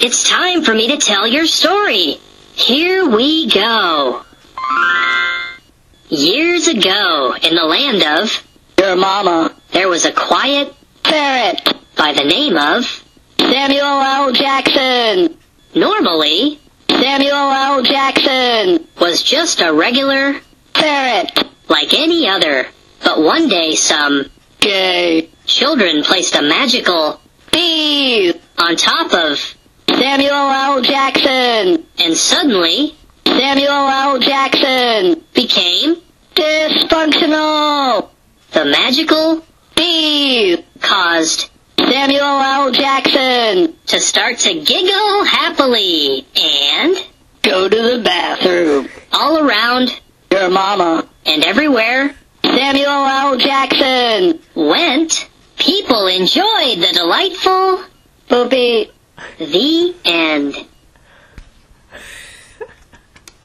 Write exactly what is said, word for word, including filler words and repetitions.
It's time for me to tell your story. Here we go. Years ago, in the land of your mama, there was a quiet parrot by the name of Samuel L. Jackson. Normally, Samuel L. Jackson was just a regular parrot like any other. But one day some gay children placed a magical bee on top of Samuel L. Jackson. And suddenly, Samuel L. Jackson became dysfunctional. The magical bee caused Samuel L. Jackson to start to giggle happily and go to the bathroom. All around your mama and everywhere Samuel L. Jackson went, people enjoyed the delightful poopy. The end.